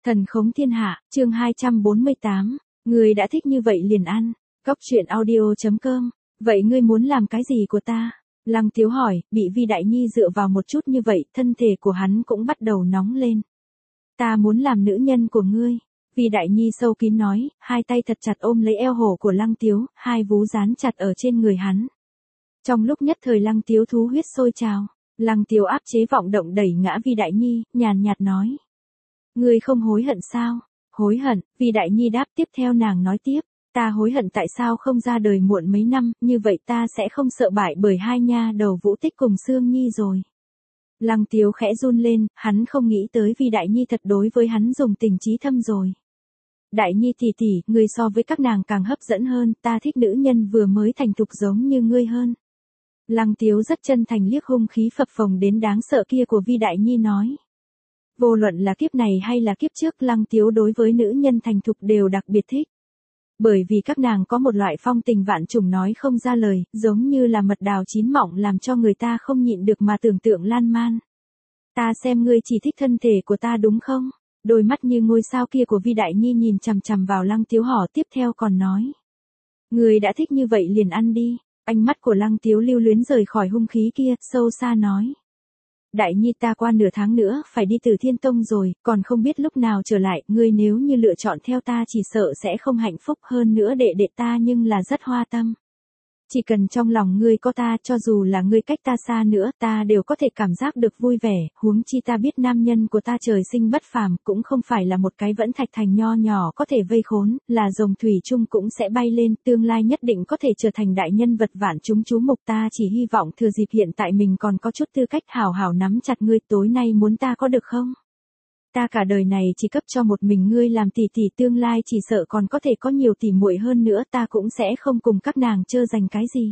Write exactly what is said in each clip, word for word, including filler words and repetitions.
Thần khống thiên hạ, chương hai trăm bốn mươi tám. Ngươi đã thích như vậy liền ăn. Cóc truyện audio chấm com. Vậy ngươi muốn làm cái gì của ta? Lăng Tiếu hỏi, bị Vi Đại Nhi dựa vào một chút như vậy, thân thể của hắn cũng bắt đầu nóng lên. Ta muốn làm nữ nhân của ngươi. Vi Đại Nhi sâu kín nói, hai tay thật chặt ôm lấy eo hổ của Lăng Tiếu, hai vú dán chặt ở trên người hắn. Trong lúc nhất thời Lăng Tiếu thú huyết sôi trào, Lăng Tiếu áp chế vọng động đẩy ngã Vi Đại Nhi, nhàn nhạt nói. Ngươi không hối hận sao? Hối hận, Vi Đại Nhi đáp. Tiếp theo nàng nói tiếp, ta hối hận tại sao không ra đời muộn mấy năm, như vậy ta sẽ không sợ bại bởi hai nha đầu Vũ Tích cùng Sương Nhi rồi. Lăng Tiếu khẽ run lên, hắn không nghĩ tới Vi Đại Nhi thật đối với hắn dùng tình chí thâm rồi. Đại Nhi tỷ tỷ, ngươi so với các nàng càng hấp dẫn hơn, ta thích nữ nhân vừa mới thành thục giống như ngươi hơn. Lăng Tiếu rất chân thành liếc hung khí phập phồng đến đáng sợ kia của Vi Đại Nhi nói. Vô luận là kiếp này hay là kiếp trước, Lăng Tiếu đối với nữ nhân thành thục đều đặc biệt thích. Bởi vì các nàng có một loại phong tình vạn trùng nói không ra lời, giống như là mật đào chín mọng làm cho người ta không nhịn được mà tưởng tượng lan man. Ta xem ngươi chỉ thích thân thể của ta đúng không? Đôi mắt như ngôi sao kia của Vi Đại Nhi nhìn chằm chằm vào Lăng Tiếu hỏi, tiếp theo còn nói. Ngươi đã thích như vậy liền ăn đi. Ánh mắt của Lăng Tiếu lưu luyến rời khỏi hung khí kia, sâu xa nói. Đại Nhi, ta qua nửa tháng nữa phải đi Từ Thiên Tông rồi, còn không biết lúc nào trở lại, ngươi nếu như lựa chọn theo ta chỉ sợ sẽ không hạnh phúc, hơn nữa đệ đệ ta nhưng là rất hoa tâm. Chỉ cần trong lòng ngươi có ta, cho dù là ngươi cách ta xa nữa, ta đều có thể cảm giác được vui vẻ, huống chi ta biết nam nhân của ta trời sinh bất phàm, cũng không phải là một cái vẫn thạch thành nho nhỏ có thể vây khốn, là rồng thủy chung cũng sẽ bay lên, tương lai nhất định có thể trở thành đại nhân vật vạn chúng chú mục. Ta chỉ hy vọng thừa dịp hiện tại mình còn có chút tư cách hào hào nắm chặt ngươi, tối nay muốn ta có được không? Ta cả đời này chỉ cấp cho một mình ngươi làm tỷ tỷ, tương lai chỉ sợ còn có thể có nhiều tỷ muội hơn nữa, ta cũng sẽ không cùng các nàng chơ giành cái gì.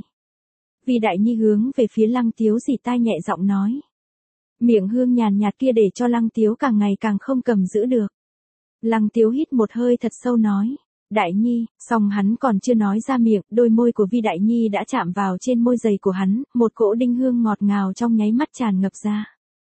Vi Đại Nhi hướng về phía Lăng Tiếu dì tai nhẹ giọng nói. Miệng hương nhàn nhạt kia để cho Lăng Tiếu càng ngày càng không cầm giữ được. Lăng Tiếu hít một hơi thật sâu nói. Đại Nhi, song hắn còn chưa nói ra miệng, đôi môi của Vi Đại Nhi đã chạm vào trên môi dày của hắn, một cỗ đinh hương ngọt ngào trong nháy mắt tràn ngập ra.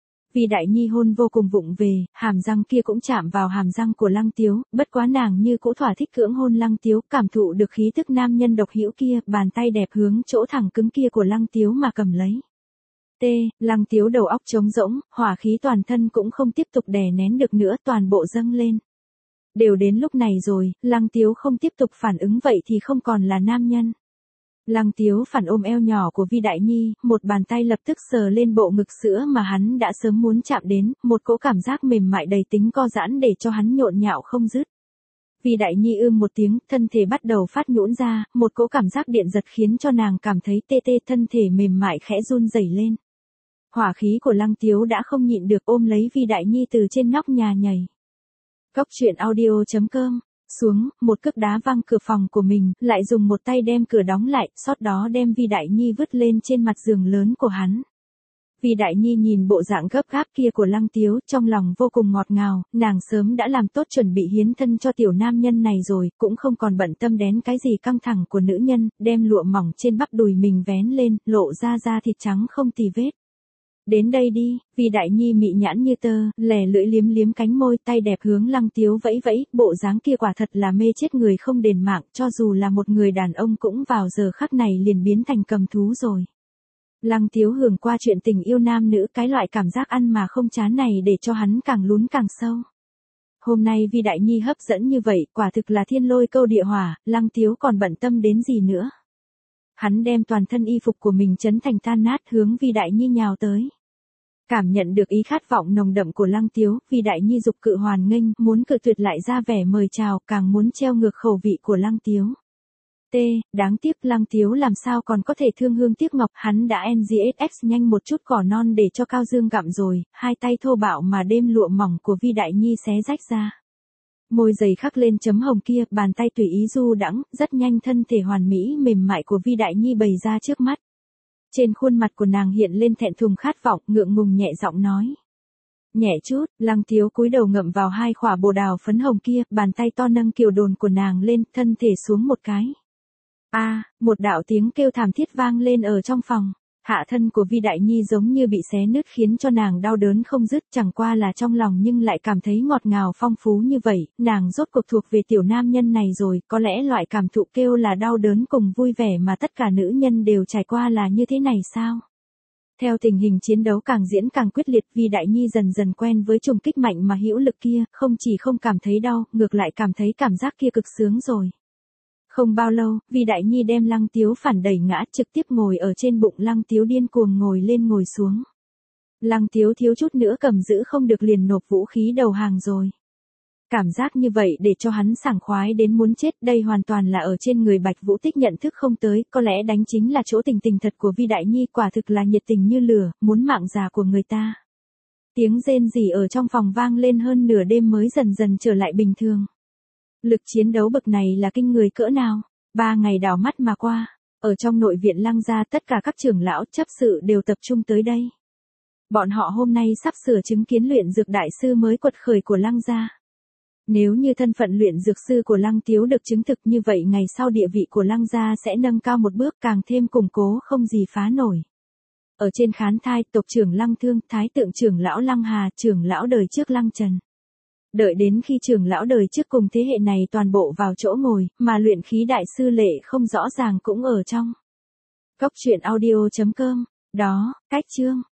Vi Đại Nhi hôn vô cùng vụng về, hàm răng kia cũng chạm vào hàm răng của Lăng Tiếu, bất quá nàng như cũ thỏa thích cưỡng hôn Lăng Tiếu, cảm thụ được khí tức nam nhân độc hữu kia, bàn tay đẹp hướng chỗ thẳng cứng kia của Lăng Tiếu mà cầm lấy. T, Lăng Tiếu đầu óc trống rỗng, hỏa khí toàn thân cũng không tiếp tục đè nén được nữa, toàn bộ dâng lên. Đều đến lúc này rồi, Lăng Tiếu không tiếp tục phản ứng vậy thì không còn là nam nhân. Lăng Tiếu phản ôm eo nhỏ của Vi Đại Nhi, một bàn tay lập tức sờ lên bộ ngực sữa mà hắn đã sớm muốn chạm đến, một cỗ cảm giác mềm mại đầy tính co giãn để cho hắn nhộn nhạo không dứt. Vi Đại Nhi ưm một tiếng, thân thể bắt đầu phát nhũn ra, một cỗ cảm giác điện giật khiến cho nàng cảm thấy tê tê, thân thể mềm mại khẽ run rẩy lên. Hỏa khí của Lăng Tiếu đã không nhịn được ôm lấy Vi Đại Nhi từ trên nóc nhà nhảy. Cóc truyện audio chấm com. Xuống, một cước đá văng cửa phòng của mình, lại dùng một tay đem cửa đóng lại, sau đó đem Vi Đại Nhi vứt lên trên mặt giường lớn của hắn. Vi Đại Nhi nhìn bộ dạng gấp gáp kia của Lăng Tiếu, trong lòng vô cùng ngọt ngào, nàng sớm đã làm tốt chuẩn bị hiến thân cho tiểu nam nhân này rồi, cũng không còn bận tâm đến cái gì căng thẳng của nữ nhân, đem lụa mỏng trên bắp đùi mình vén lên, lộ ra da thịt trắng không tì vết. Đến đây đi, Vi Đại Nhi mị nhãn như tơ, lè lưỡi liếm liếm cánh môi, tay đẹp hướng Lăng Tiếu vẫy vẫy, bộ dáng kia quả thật là mê chết người không đền mạng, cho dù là một người đàn ông cũng vào giờ khắc này liền biến thành cầm thú rồi. Lăng Tiếu hưởng qua chuyện tình yêu nam nữ, cái loại cảm giác ăn mà không chán này để cho hắn càng lún càng sâu. Hôm nay Vi Đại Nhi hấp dẫn như vậy, quả thực là thiên lôi câu địa hỏa, Lăng Tiếu còn bận tâm đến gì nữa. Hắn đem toàn thân y phục của mình chấn thành tan nát hướng Vi Đại Nhi nhào tới. Cảm nhận được ý khát vọng nồng đậm của Lăng Tiếu, Vi Đại Nhi dục cự hoàn nghênh, muốn cự tuyệt lại ra vẻ mời chào, càng muốn treo ngược khẩu vị của Lăng Tiếu. T, đáng tiếc Lăng Tiếu làm sao còn có thể thương hương tiếc ngọc, hắn đã en giê ét ích nhanh một chút cỏ non để cho Cao Dương gặm rồi, hai tay thô bạo mà đêm lụa mỏng của Vi Đại Nhi xé rách ra. Môi dày khắc lên chấm hồng kia, bàn tay tùy ý du đãng, rất nhanh thân thể hoàn mỹ mềm mại của Vi Đại Nhi bày ra trước mắt. Trên khuôn mặt của nàng hiện lên thẹn thùng khát vọng, ngượng ngùng nhẹ giọng nói. Nhẹ chút, Lăng Tiếu cúi đầu ngậm vào hai khỏa bồ đào phấn hồng kia, bàn tay to nâng kiều đồn của nàng lên, thân thể xuống một cái. A, à, một đạo tiếng kêu thảm thiết vang lên ở trong phòng. Hạ thân của Vi Đại Nhi giống như bị xé nứt khiến cho nàng đau đớn không dứt, chẳng qua là trong lòng nhưng lại cảm thấy ngọt ngào phong phú như vậy, nàng rốt cuộc thuộc về tiểu nam nhân này rồi, có lẽ loại cảm thụ kêu là đau đớn cùng vui vẻ mà tất cả nữ nhân đều trải qua là như thế này sao? Theo tình hình chiến đấu càng diễn càng quyết liệt, Vi Đại Nhi dần dần quen với trùng kích mạnh mà hữu lực kia, không chỉ không cảm thấy đau, ngược lại cảm thấy cảm giác kia cực sướng rồi. Không bao lâu, Vi Đại Nhi đem Lăng Tiếu phản đẩy ngã, trực tiếp ngồi ở trên bụng Lăng Tiếu, điên cuồng ngồi lên ngồi xuống. Lăng Tiếu thiếu chút nữa cầm giữ không được liền nộp vũ khí đầu hàng rồi. Cảm giác như vậy để cho hắn sảng khoái đến muốn chết, đây hoàn toàn là ở trên người Bạch Vũ Tích nhận thức không tới, có lẽ đánh chính là chỗ tình tình thật của Vi Đại Nhi, quả thực là nhiệt tình như lửa, muốn mạng già của người ta. Tiếng rên rỉ ở trong phòng vang lên hơn nửa đêm mới dần dần trở lại bình thường. Lực chiến đấu bậc này là kinh người cỡ nào? Ba ngày đảo mắt mà qua, ở trong nội viện Lăng gia tất cả các trưởng lão chấp sự đều tập trung tới đây. Bọn họ hôm nay sắp sửa chứng kiến luyện dược đại sư mới quật khởi của Lăng gia. Nếu như thân phận luyện dược sư của Lăng Tiếu được chứng thực như vậy, ngày sau địa vị của Lăng gia sẽ nâng cao một bước, càng thêm củng cố không gì phá nổi. Ở trên khán thai, tộc trưởng Lăng Thương, thái tượng trưởng lão Lăng Hà, trưởng lão đời trước Lăng Trần. Đợi đến khi trưởng lão đời trước cùng thế hệ này toàn bộ vào chỗ ngồi, mà luyện khí đại sư Lệ không rõ ràng cũng ở trong. Cốc truyện audio chấm com, đó, cách chương.